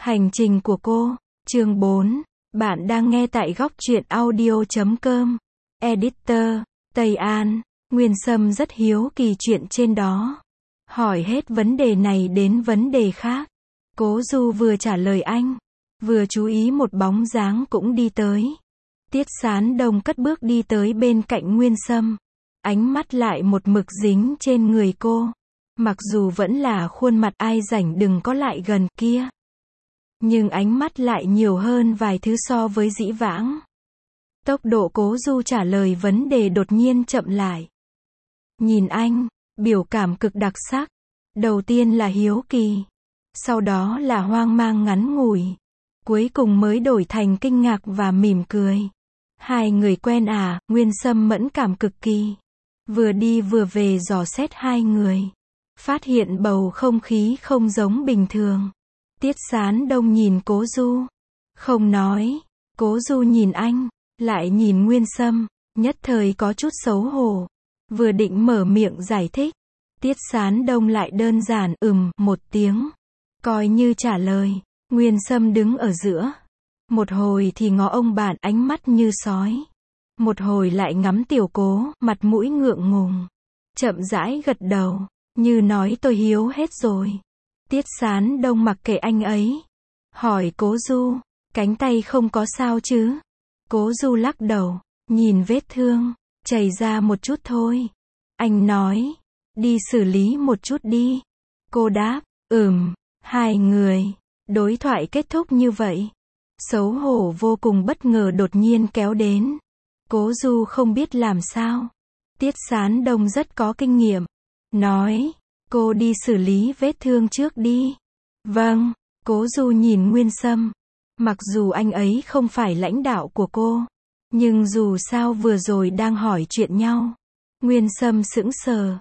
Hành trình của cô. Chương 4. Bạn đang nghe tại góc truyện audio.com. Editor, Tây An. Nguyên Sâm rất hiếu kỳ chuyện trên đó. Hỏi hết vấn đề này đến vấn đề khác. Cố Du vừa trả lời anh, vừa chú ý một bóng dáng cũng đi tới. Tiết Sán Đông cất bước đi tới bên cạnh Nguyên Sâm. Ánh mắt lại một mực dính trên người cô. Mặc dù vẫn là khuôn mặt ai rảnh đừng có lại gần kia. Nhưng ánh mắt lại nhiều hơn vài thứ so với dĩ vãng. Tốc độ Cố Du trả lời vấn đề đột nhiên chậm lại. Nhìn anh, biểu cảm cực đặc sắc. Đầu tiên là hiếu kỳ. Sau đó là hoang mang ngắn ngủi. Cuối cùng mới đổi thành kinh ngạc và mỉm cười. Hai người quen à? Nguyên Sâm mẫn cảm cực kỳ. Vừa đi vừa về dò xét hai người. Phát hiện bầu không khí không giống bình thường. Tiết Sán Đông nhìn Cố Du. Không nói. Cố Du nhìn anh, lại nhìn Nguyên Sâm, nhất thời có chút xấu hổ. Vừa định mở miệng giải thích. Tiết Sán Đông lại đơn giản một tiếng. Coi như trả lời. Nguyên Sâm đứng ở giữa. Một hồi thì ngó ông bạn ánh mắt như sói. Một hồi lại ngắm Tiểu Cố, mặt mũi ngượng ngùng. Chậm rãi gật đầu, như nói tôi hiếu hết rồi. Tiết Sán Đông mặc kệ anh ấy. Hỏi Cố Du, cánh tay không có sao chứ? Cố Du lắc đầu, nhìn vết thương, chảy ra một chút thôi. Anh nói, đi xử lý một chút đi. Cô đáp, hai người. Đối thoại kết thúc như vậy. Xấu hổ vô cùng bất ngờ đột nhiên kéo đến. Cố Du không biết làm sao. Tiết Sán Đông rất có kinh nghiệm. Nói, cô đi xử lý vết thương trước đi. Vâng. Cố Du nhìn Nguyên Sâm. Mặc dù anh ấy không phải lãnh đạo của cô, nhưng dù sao vừa rồi đang hỏi chuyện nhau. Nguyên Sâm sững sờ.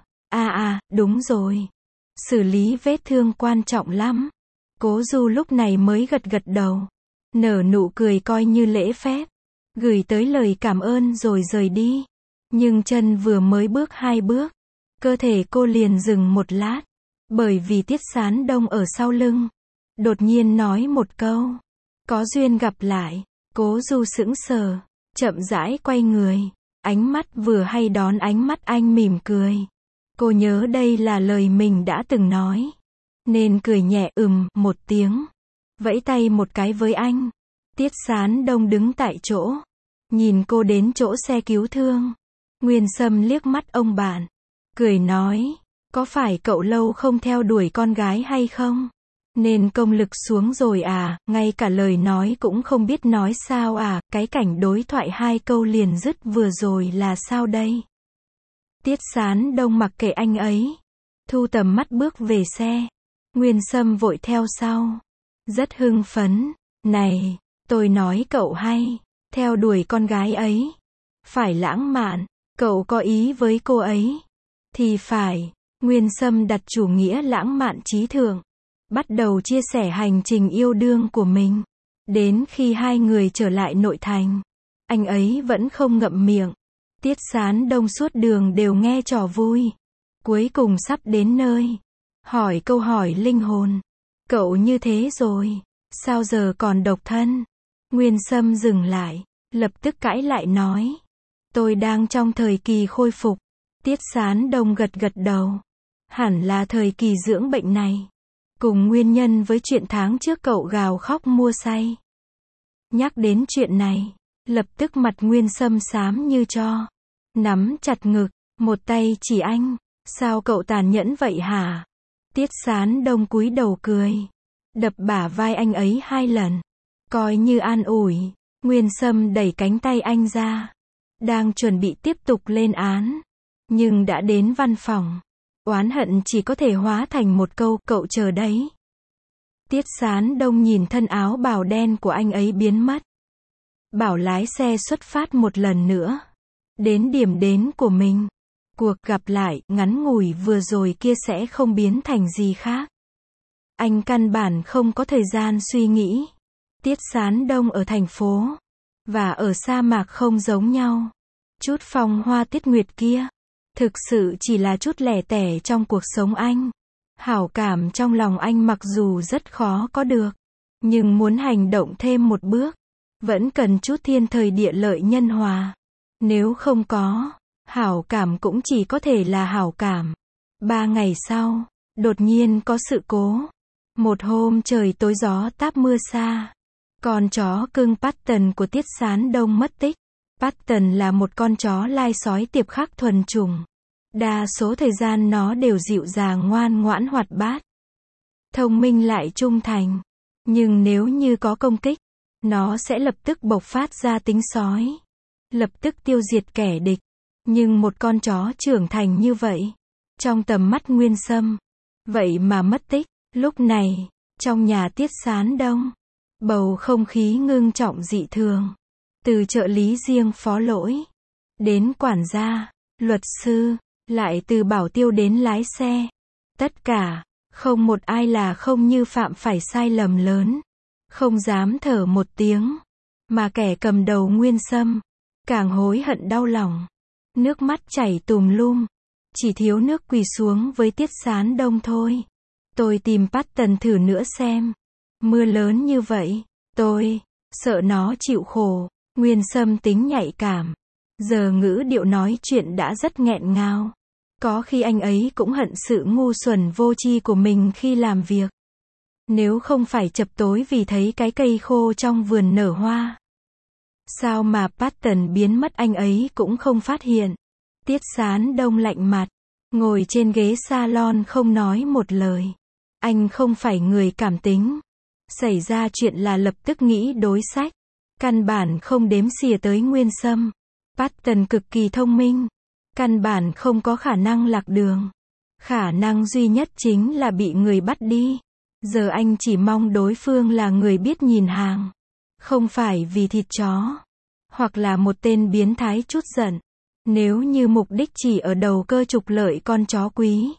Đúng rồi. Xử lý vết thương quan trọng lắm. Cố Du lúc này mới gật gật đầu. Nở nụ cười coi như lễ phép. Gửi tới lời cảm ơn rồi rời đi. Nhưng chân vừa mới bước 2 bước. Cơ thể cô liền dừng một lát. Bởi vì Tiết Sán Đông ở sau lưng. Đột nhiên nói một câu. Có duyên gặp lại. Cố Du sững sờ. Chậm rãi quay người. Ánh mắt vừa hay đón ánh mắt anh mỉm cười. Cô nhớ đây là lời mình đã từng nói. Nên cười nhẹ một tiếng. Vẫy tay một cái với anh. Tiết Sán Đông đứng tại chỗ. Nhìn cô đến chỗ xe cứu thương. Nguyên Sâm liếc mắt ông bạn. Cười nói. Có phải cậu lâu không theo đuổi con gái hay không? Nên công lực xuống rồi à? Ngay cả lời nói cũng không biết nói sao à? Cái cảnh đối thoại 2 câu liền dứt vừa rồi là sao đây? Tiết Sán Đông mặc kệ anh ấy. Thu tầm mắt bước về xe. Nguyên Sâm vội theo sau. Rất hưng phấn. Này, tôi nói cậu hay. Theo đuổi con gái ấy. Phải lãng mạn. Cậu có ý với cô ấy. Thì phải. Nguyên Sâm đặt chủ nghĩa lãng mạn trí thượng. Bắt đầu chia sẻ hành trình yêu đương của mình. Đến khi hai người trở lại nội thành. Anh ấy vẫn không ngậm miệng. Tiết Sán Đông suốt đường đều nghe trò vui. Cuối cùng sắp đến nơi. Hỏi câu hỏi linh hồn. Cậu như thế rồi. Sao giờ còn độc thân? Nguyên Sâm dừng lại. Lập tức cãi lại nói. Tôi đang trong thời kỳ khôi phục. Tiết Sán Đông gật gật đầu. Hẳn là thời kỳ dưỡng bệnh này. Cùng nguyên nhân với chuyện tháng trước cậu gào khóc mua say. Nhắc đến chuyện này. Lập tức mặt Nguyên Sâm xám như tro. Nắm chặt ngực. Một tay chỉ anh. Sao cậu tàn nhẫn vậy hả? Tiết Sán Đông cúi đầu cười. Đập bả vai anh ấy 2 lần. Coi như an ủi. Nguyên Sâm đẩy cánh tay anh ra. Đang chuẩn bị tiếp tục lên án. Nhưng đã đến văn phòng. Oán hận chỉ có thể hóa thành một câu, cậu chờ đấy. Tiết Sán Đông nhìn thân áo bào đen của anh ấy biến mất. Bảo lái xe xuất phát một lần nữa. Đến điểm đến của mình. Cuộc gặp lại ngắn ngủi vừa rồi kia sẽ không biến thành gì khác. Anh căn bản không có thời gian suy nghĩ. Tiết Sán Đông ở thành phố. Và ở sa mạc không giống nhau. Chút phong hoa tiết nguyệt kia. Thực sự chỉ là chút lẻ tẻ trong cuộc sống anh. Hảo cảm trong lòng anh mặc dù rất khó có được. Nhưng muốn hành động thêm một bước, vẫn cần chút thiên thời địa lợi nhân hòa. Nếu không có, hảo cảm cũng chỉ có thể là hảo cảm. 3 ngày sau, đột nhiên có sự cố. Một hôm trời tối gió táp mưa xa. Con chó cưng Patton của Tiết Sán Đông mất tích. Patton là một con chó lai sói tiệp khắc thuần chủng. Đa số thời gian nó đều dịu dàng ngoan ngoãn hoạt bát. Thông minh lại trung thành. Nhưng nếu như có công kích, nó sẽ lập tức bộc phát ra tính sói. Lập tức tiêu diệt kẻ địch. Nhưng một con chó trưởng thành như vậy, trong tầm mắt Nguyên Sâm, vậy mà mất tích. Lúc này, trong nhà Tiết Sán Đông, bầu không khí ngưng trọng dị thường. Từ trợ lý riêng phó lỗi, đến quản gia, luật sư, lại từ bảo tiêu đến lái xe. Tất cả, không một ai là không như phạm phải sai lầm lớn. Không dám thở một tiếng. Mà kẻ cầm đầu Nguyên Sâm, càng hối hận đau lòng. Nước mắt chảy tùm lum. Chỉ thiếu nước quỳ xuống với Tiết Sán Đông thôi. Tôi tìm Patton thử nữa xem. Mưa lớn như vậy, tôi sợ nó chịu khổ. Nguyên Sâm tính nhạy cảm. Giờ ngữ điệu nói chuyện đã rất nghẹn ngào. Có khi anh ấy cũng hận sự ngu xuẩn vô tri của mình khi làm việc. Nếu không phải chập tối vì thấy cái cây khô trong vườn nở hoa. Sao mà Patton biến mất anh ấy cũng không phát hiện. Tiết Sán Đông lạnh mặt, ngồi trên ghế salon không nói một lời. Anh không phải người cảm tính. Xảy ra chuyện là lập tức nghĩ đối sách. Căn bản không đếm xỉa tới Nguyên Sâm. Patton cực kỳ thông minh. Căn bản không có khả năng lạc đường. Khả năng duy nhất chính là bị người bắt đi. Giờ anh chỉ mong đối phương là người biết nhìn hàng. Không phải vì thịt chó. Hoặc là một tên biến thái chút giận. Nếu như mục đích chỉ ở đầu cơ trục lợi con chó quý.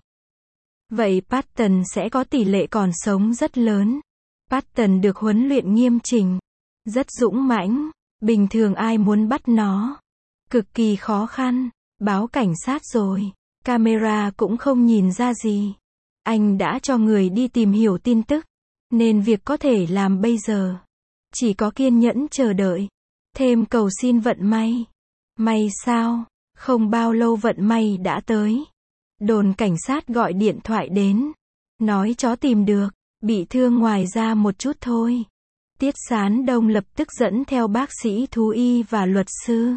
Vậy Patton sẽ có tỷ lệ còn sống rất lớn. Patton được huấn luyện nghiêm chỉnh. Rất dũng mãnh. Bình thường ai muốn bắt nó. Cực kỳ khó khăn. Báo cảnh sát rồi. Camera cũng không nhìn ra gì. Anh đã cho người đi tìm hiểu tin tức. Nên việc có thể làm bây giờ. Chỉ có kiên nhẫn chờ đợi. Thêm cầu xin vận may. May sao? Không bao lâu vận may đã tới. Đồn cảnh sát gọi điện thoại đến. Nói chó tìm được. Bị thương ngoài ra một chút thôi. Tiết Sán Đông lập tức dẫn theo bác sĩ thú y và luật sư.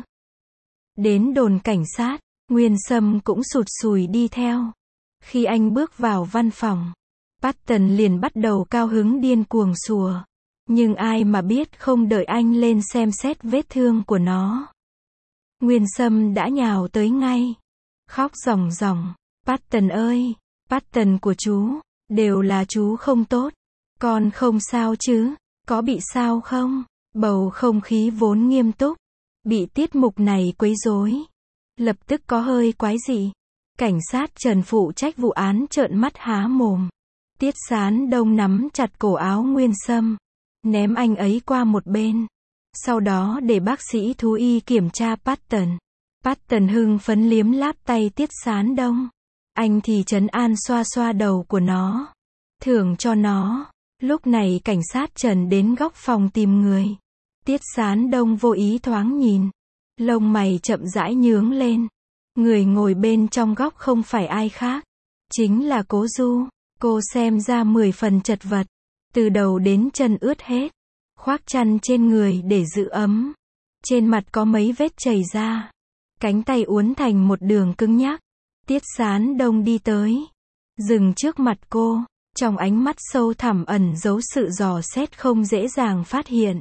Đến đồn cảnh sát, Nguyên Sâm cũng sụt sùi đi theo. Khi anh bước vào văn phòng, Patton liền bắt đầu cao hứng điên cuồng sủa. Nhưng ai mà biết không đợi anh lên xem xét vết thương của nó. Nguyên Sâm đã nhào tới ngay. Khóc ròng ròng. Patton ơi, Patton của chú, đều là chú không tốt. Con không sao chứ, có bị sao không? Bầu không khí vốn nghiêm túc. Bị tiết mục này quấy rối. Lập tức có hơi quái dị. Cảnh sát Trần phụ trách vụ án trợn mắt há mồm. Tiết Sán Đông nắm chặt cổ áo Nguyên Sâm. Ném anh ấy qua một bên. Sau đó để bác sĩ thú y kiểm tra Patton. Patton hưng phấn liếm láp tay Tiết Sán Đông. Anh thì trấn an xoa xoa đầu của nó. Thưởng cho nó. Lúc này cảnh sát Trần đến góc phòng tìm người. Tiết Sán Đông vô ý thoáng nhìn. Lông mày chậm rãi nhướng lên. Người ngồi bên trong góc không phải ai khác. Chính là Cố Du. Cô xem ra 10 phần chật vật. Từ đầu đến chân ướt hết. Khoác chăn trên người để giữ ấm. Trên mặt có mấy vết chảy ra. Cánh tay uốn thành một đường cứng nhắc. Tiết Sán Đông đi tới. Dừng trước mặt cô. Trong ánh mắt sâu thẳm ẩn giấu sự dò xét không dễ dàng phát hiện.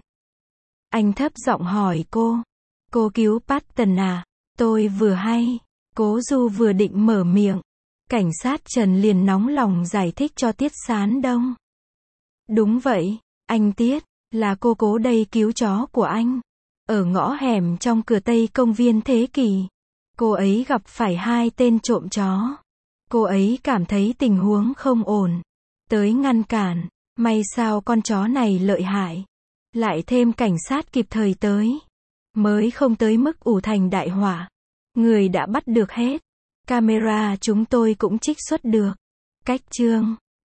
Anh thấp giọng hỏi cô. Cô cứu Patton à? Tôi vừa hay. Cố Du vừa định mở miệng. Cảnh sát Trần liền nóng lòng giải thích cho Tiết Sán Đông. Đúng vậy, anh Tiết, là cô Cố đây cứu chó của anh. Ở ngõ hẻm trong cửa Tây công viên Thế Kỷ. Cô ấy gặp phải 2 tên trộm chó. Cô ấy cảm thấy tình huống không ổn. Tới ngăn cản. May sao con chó này lợi hại. Lại thêm cảnh sát kịp thời tới. Mới không tới mức ủ thành đại họa. Người đã bắt được hết. Camera chúng tôi cũng trích xuất được. Cách chương